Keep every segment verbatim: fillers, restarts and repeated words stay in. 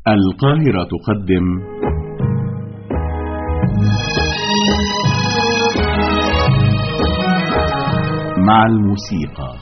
القاهرة تقدم مع الموسيقى.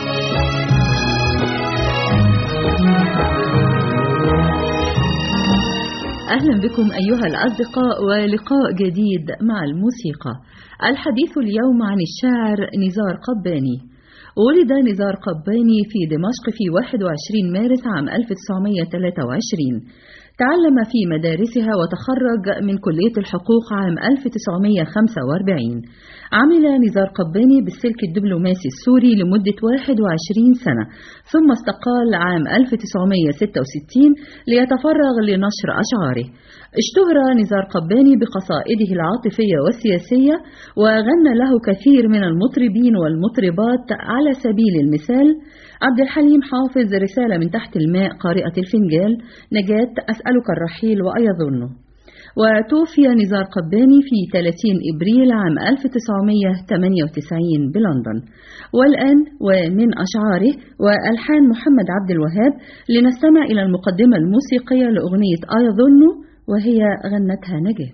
أهلا بكم أيها الأصدقاء ولقاء جديد مع الموسيقى. الحديث اليوم عن الشاعر نزار قباني. ولد نزار قباني في دمشق في واحد وعشرين مارس عام ألف وتسعمائة وثلاثة وعشرين. تعلم في مدارسها وتخرج من كلية الحقوق عام ألف وتسعمائة وخمسة وأربعين. عمل نزار قباني بالسلك الدبلوماسي السوري لمدة واحد وعشرين سنة، ثم استقال عام ألف وتسعمائة وستة وستين ليتفرغ لنشر أشعاره. اشتهر نزار قباني بقصائده العاطفية والسياسية، وغنى له كثير من المطربين والمطربات. على سبيل المثال عبد الحليم حافظ رسالة من تحت الماء، قارئة الفنجال، نجاة، أسألك الرحيل وأيظنه. وتوفي نزار قباني في ثلاثين إبريل عام ألف وتسعمائة وثمانية وتسعين بلندن. والآن ومن أشعاره وألحان محمد عبد الوهاب لنستمع إلى المقدمة الموسيقية لأغنية أيظنه، وهي غنتها نجاة.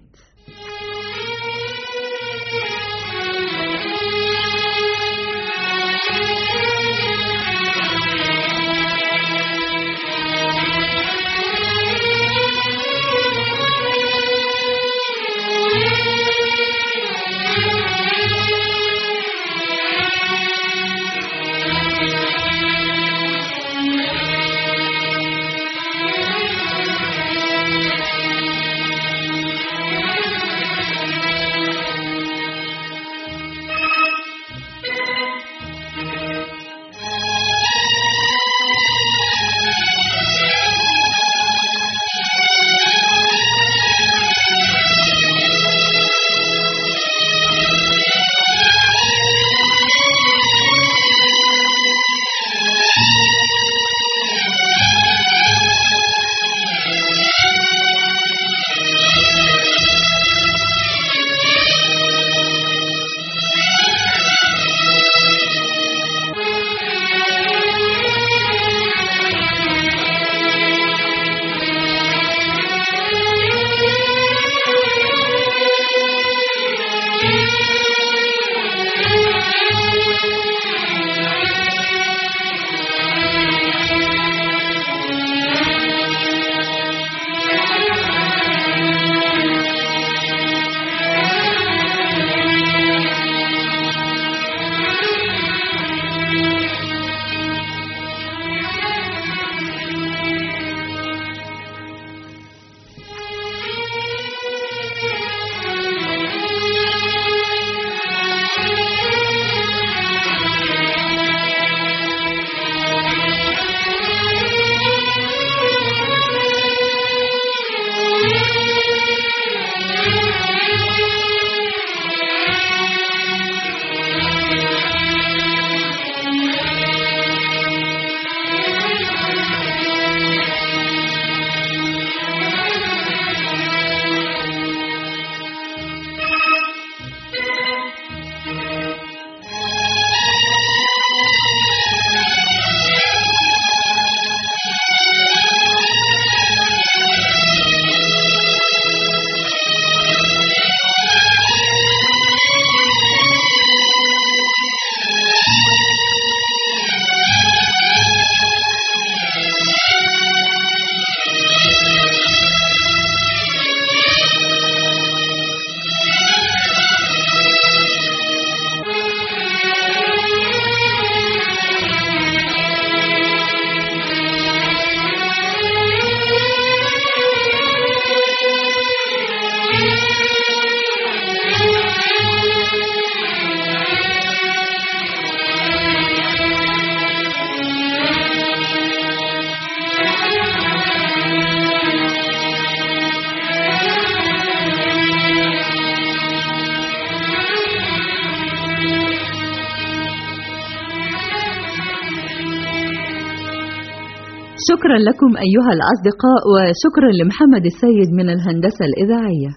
شكرا لكم أيها الأصدقاء، وشكرا لمحمد السيد من الهندسة الإذاعية.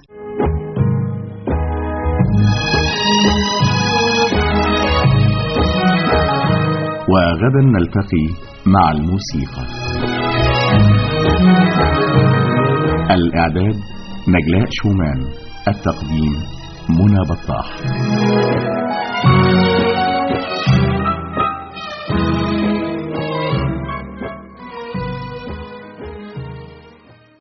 وغدا نلتقي مع الموسيقى. الإعداد نجلاء شومان، التقديم منى بطاح.